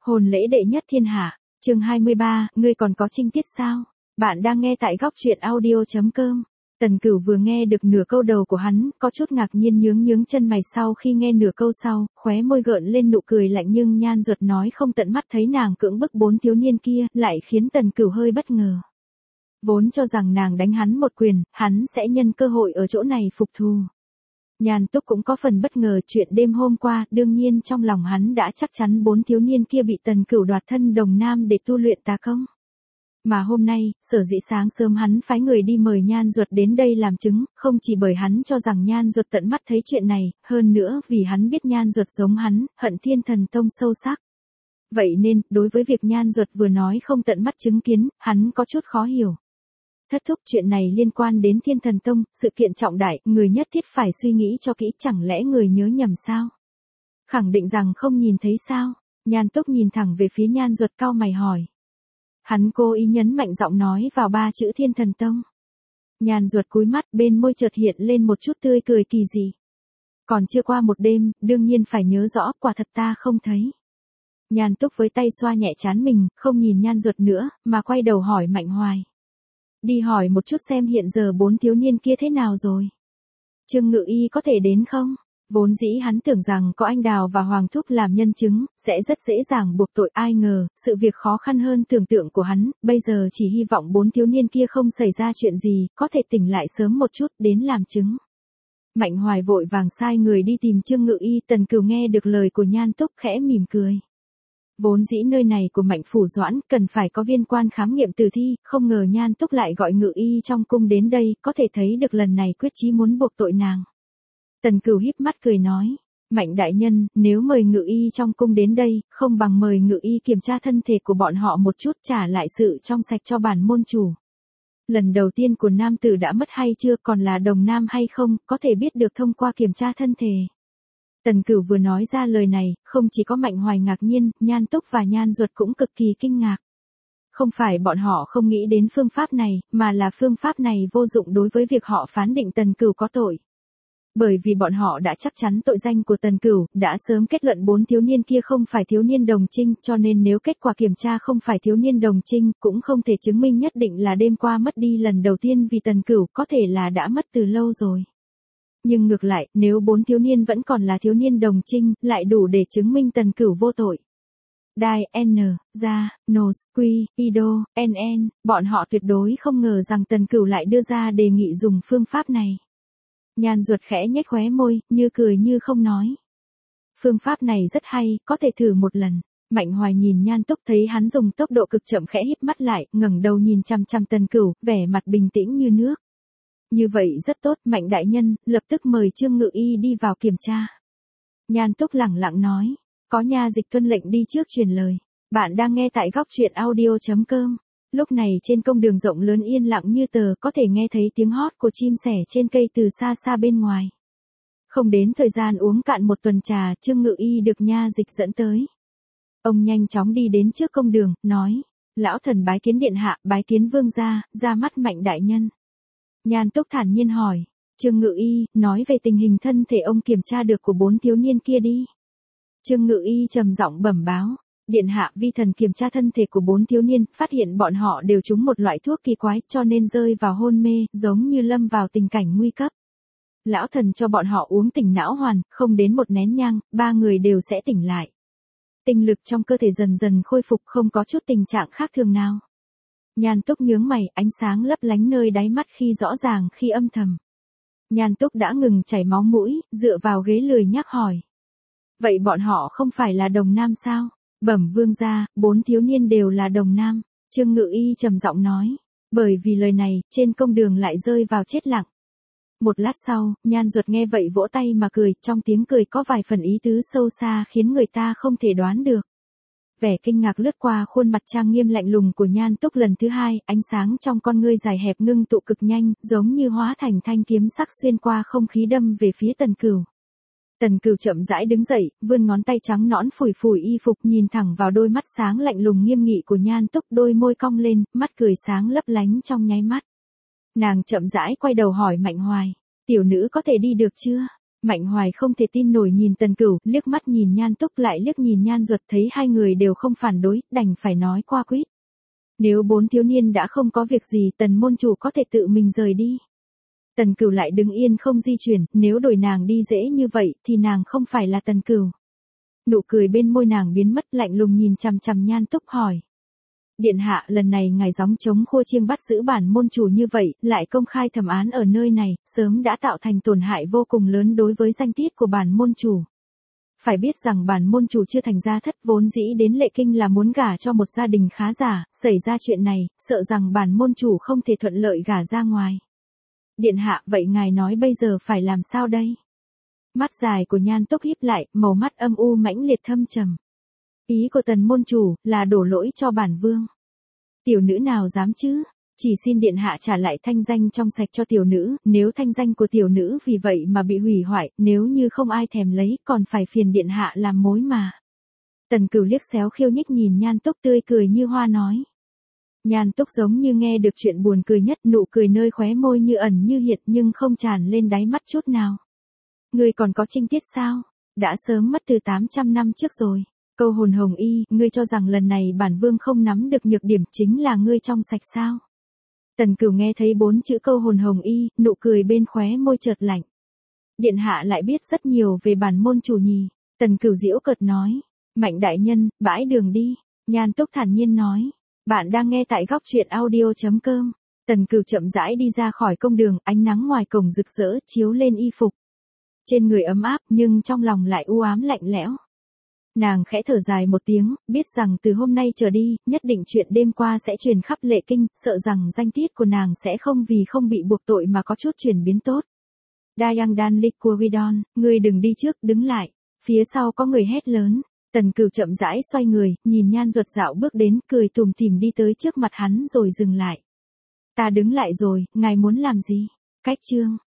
Hôn lễ đệ nhất thiên hạ, chương 23, ngươi còn có trinh tiết sao? Bạn đang nghe tại góc truyện audio.com. Tần Cửu vừa nghe được nửa câu đầu của hắn, có chút ngạc nhiên nhướng chân mày, sau khi nghe nửa câu sau, khóe môi gợn lên nụ cười lạnh, nhưng Nhan Duật nói không tận mắt thấy nàng cưỡng bức 4 thiếu niên kia, lại khiến Tần Cửu hơi bất ngờ. Vốn cho rằng nàng đánh hắn một quyền, hắn sẽ nhân cơ hội ở chỗ này phục thù. Nhan Túc cũng có phần bất ngờ chuyện đêm hôm qua, đương nhiên trong lòng hắn đã chắc chắn 4 thiếu niên kia bị Tần Cửu đoạt thân Đồng Nam để tu luyện tà công. Mà hôm nay, sở dĩ sáng sớm hắn phái người đi mời Nhan Duật đến đây làm chứng, không chỉ bởi hắn cho rằng Nhan Duật tận mắt thấy chuyện này, hơn nữa vì hắn biết Nhan Duật giống hắn, hận Thiên Thần Tông sâu sắc. Vậy nên, đối với việc Nhan Duật vừa nói không tận mắt chứng kiến, hắn có chút khó hiểu. Thất thúc, chuyện này liên quan đến Thiên Thần Tông, sự kiện trọng đại, người nhất thiết phải suy nghĩ cho kỹ, chẳng lẽ người nhớ nhầm sao? Khẳng định rằng không nhìn thấy sao? Nhan Túc nhìn thẳng về phía Nhan Duật, cau mày hỏi. Hắn cố ý nhấn mạnh giọng nói vào 3 chữ Thiên Thần Tông. Nhan Duật cúi mắt, bên môi chợt hiện lên một chút tươi cười kỳ dị. Còn chưa qua một đêm, đương nhiên phải nhớ rõ, quả thật ta không thấy. Nhan Túc với tay xoa nhẹ trán mình, không nhìn Nhan Duật nữa, mà quay đầu hỏi Mạnh Hoài. Đi hỏi một chút xem hiện giờ 4 thiếu niên kia thế nào rồi. Trương Ngự Y có thể đến không? Vốn dĩ hắn tưởng rằng có anh Đào và Hoàng Thúc làm nhân chứng, sẽ rất dễ dàng buộc tội, ai ngờ, sự việc khó khăn hơn tưởng tượng của hắn, bây giờ chỉ hy vọng 4 thiếu niên kia không xảy ra chuyện gì, có thể tỉnh lại sớm một chút, đến làm chứng. Mạnh Hoài vội vàng sai người đi tìm Trương Ngự Y, Tần Cửu nghe được lời của Nhan Túc khẽ mỉm cười. Vốn dĩ nơi này của Mạnh Phủ Doãn cần phải có viên quan khám nghiệm tử thi, không ngờ Nhan Túc lại gọi Ngự Y trong cung đến đây, có thể thấy được lần này quyết chí muốn buộc tội nàng. Tần Cửu híp mắt cười nói, Mạnh đại nhân, nếu mời Ngự Y trong cung đến đây, không bằng mời Ngự Y kiểm tra thân thể của bọn họ một chút, trả lại sự trong sạch cho bản môn chủ. Lần đầu tiên của nam tử đã mất hay chưa, còn là đồng nam hay không, có thể biết được thông qua kiểm tra thân thể. Tần Cửu vừa nói ra lời này, không chỉ có Mạnh Hoài ngạc nhiên, Nhan Túc và Nhan Duật cũng cực kỳ kinh ngạc. Không phải bọn họ không nghĩ đến phương pháp này, mà là phương pháp này vô dụng đối với việc họ phán định Tần Cửu có tội. Bởi vì bọn họ đã chắc chắn tội danh của Tần Cửu, đã sớm kết luận 4 thiếu niên kia không phải thiếu niên đồng trinh, cho nên nếu kết quả kiểm tra không phải thiếu niên đồng trinh, cũng không thể chứng minh nhất định là đêm qua mất đi lần đầu tiên, vì Tần Cửu có thể là đã mất từ lâu rồi. Nhưng ngược lại, nếu 4 thiếu niên vẫn còn là thiếu niên đồng trinh, lại đủ để chứng minh Tần Cửu vô tội. Đai, N, Gia, Nos, Quy, Ido, NN, bọn họ tuyệt đối không ngờ rằng Tần Cửu lại đưa ra đề nghị dùng phương pháp này. Nhan Duật khẽ nhếch khóe môi, như cười như không nói. Phương pháp này rất hay, có thể thử một lần. Mạnh Hoài nhìn Nhan Túc, thấy hắn dùng tốc độ cực chậm, khẽ híp mắt lại, ngẩng đầu nhìn chằm chằm Tần Cửu, vẻ mặt bình tĩnh như nước. Như vậy rất tốt, Mạnh đại nhân, lập tức mời Trương Ngự Y đi vào kiểm tra. Nhan Túc lẳng lặng nói, có nha dịch tuân lệnh đi trước truyền lời. Bạn đang nghe tại góc truyện audio.com. Lúc này trên công đường rộng lớn yên lặng như tờ, có thể nghe thấy tiếng hót của chim sẻ trên cây từ xa xa bên ngoài. Không đến thời gian uống cạn một tuần trà, Trương Ngự Y được nha dịch dẫn tới. Ông nhanh chóng đi đến trước công đường, nói, lão thần bái kiến điện hạ, bái kiến vương gia, ra mắt Mạnh đại nhân. Nhan Túc thản nhiên hỏi, Trương Ngự Y, nói về tình hình thân thể ông kiểm tra được của 4 thiếu niên kia đi. Trương Ngự Y trầm giọng bẩm báo, điện hạ, vi thần kiểm tra thân thể của 4 thiếu niên, phát hiện bọn họ đều trúng một loại thuốc kỳ quái, cho nên rơi vào hôn mê, giống như lâm vào tình cảnh nguy cấp. Lão thần cho bọn họ uống tỉnh não hoàn, không đến một nén nhang, 3 người đều sẽ tỉnh lại. Tinh lực trong cơ thể dần dần khôi phục, không có chút tình trạng khác thường nào. Nhan Túc nhướng mày, ánh sáng lấp lánh nơi đáy mắt khi rõ ràng khi âm thầm. Nhan Túc đã ngừng chảy máu mũi, dựa vào ghế lười nhác hỏi. Vậy bọn họ không phải là đồng nam sao? Bẩm vương gia, 4 thiếu niên đều là đồng nam. Trương Ngự Y trầm giọng nói. Bởi vì lời này, trên công đường lại rơi vào chết lặng. Một lát sau, Nhan Duật nghe vậy vỗ tay mà cười, trong tiếng cười có vài phần ý tứ sâu xa khiến người ta không thể đoán được. Vẻ kinh ngạc lướt qua khuôn mặt trang nghiêm lạnh lùng của Nhan Túc lần thứ hai, ánh sáng trong con ngươi dài hẹp ngưng tụ cực nhanh, giống như hóa thành thanh kiếm sắc xuyên qua không khí đâm về phía Tần Cửu. Tần Cửu chậm rãi đứng dậy, vươn ngón tay trắng nõn phủi phủi y phục, nhìn thẳng vào đôi mắt sáng lạnh lùng nghiêm nghị của Nhan Túc, đôi môi cong lên, mắt cười sáng lấp lánh trong nháy mắt. Nàng chậm rãi quay đầu hỏi Mạnh Hoài, tiểu nữ có thể đi được chưa? Mạnh Hoài không thể tin nổi nhìn Tần Cửu, liếc mắt nhìn Nhan Túc lại liếc nhìn Nhan Duật, thấy hai người đều không phản đối, đành phải nói qua quýt. Nếu 4 thiếu niên đã không có việc gì, Tần môn chủ có thể tự mình rời đi. Tần Cửu lại đứng yên không di chuyển, nếu đổi nàng đi dễ như vậy thì nàng không phải là Tần Cửu. Nụ cười bên môi nàng biến mất, lạnh lùng nhìn chằm chằm Nhan Túc hỏi. Điện hạ, lần này ngài gióng trống khua chiêng bắt giữ bản môn chủ như vậy, lại công khai thẩm án ở nơi này, sớm đã tạo thành tổn hại vô cùng lớn đối với danh tiết của bản môn chủ. Phải biết rằng bản môn chủ chưa thành gia thất, vốn dĩ đến Lệ Kinh là muốn gả cho một gia đình khá giả, xảy ra chuyện này, sợ rằng bản môn chủ không thể thuận lợi gả ra ngoài. Điện hạ, vậy ngài nói bây giờ phải làm sao đây? Mắt dài của Nhan Túc híp lại, màu mắt âm u mãnh liệt thâm trầm. Ý của Tần môn chủ là đổ lỗi cho bản vương. Tiểu nữ nào dám chứ? Chỉ xin điện hạ trả lại thanh danh trong sạch cho tiểu nữ, nếu thanh danh của tiểu nữ vì vậy mà bị hủy hoại, nếu như không ai thèm lấy, còn phải phiền điện hạ làm mối mà. Tần Cửu liếc xéo khiêu nhích nhìn Nhan Túc, tươi cười như hoa nói. Nhan Túc giống như nghe được chuyện buồn cười nhất, nụ cười nơi khóe môi như ẩn như hiện nhưng không tràn lên đáy mắt chút nào. Ngươi còn có trinh tiết sao? Đã sớm mất từ 800 năm trước rồi. Câu hồn hồng y, ngươi cho rằng lần này bản vương không nắm được nhược điểm chính là ngươi trong sạch sao? Tần Cửu nghe thấy 4 chữ câu hồn hồng y, nụ cười bên khóe môi chợt lạnh. Điện hạ lại biết rất nhiều về bản môn chủ nhì. Tần Cửu giễu cợt nói. Mạnh đại nhân, bãi đường đi. Nhan Túc thản nhiên nói. Bạn đang nghe tại góc truyện audio.com. Tần Cửu chậm rãi đi ra khỏi công đường, ánh nắng ngoài cổng rực rỡ chiếu lên y phục. Trên người ấm áp nhưng trong lòng lại u ám lạnh lẽo. Nàng khẽ thở dài một tiếng, biết rằng từ hôm nay trở đi, nhất định chuyện đêm qua sẽ truyền khắp Lệ Kinh, sợ rằng danh tiết của nàng sẽ không vì không bị buộc tội mà có chút chuyển biến tốt. Dayang Dan Liquidon, ngươi đừng đi trước, đứng lại. Phía sau có người hét lớn. Tần Cửu chậm rãi xoay người, nhìn Nhan Duật dạo bước đến, cười tủm tỉm đi tới trước mặt hắn rồi dừng lại. Ta đứng lại rồi, ngài muốn làm gì? Cách chương.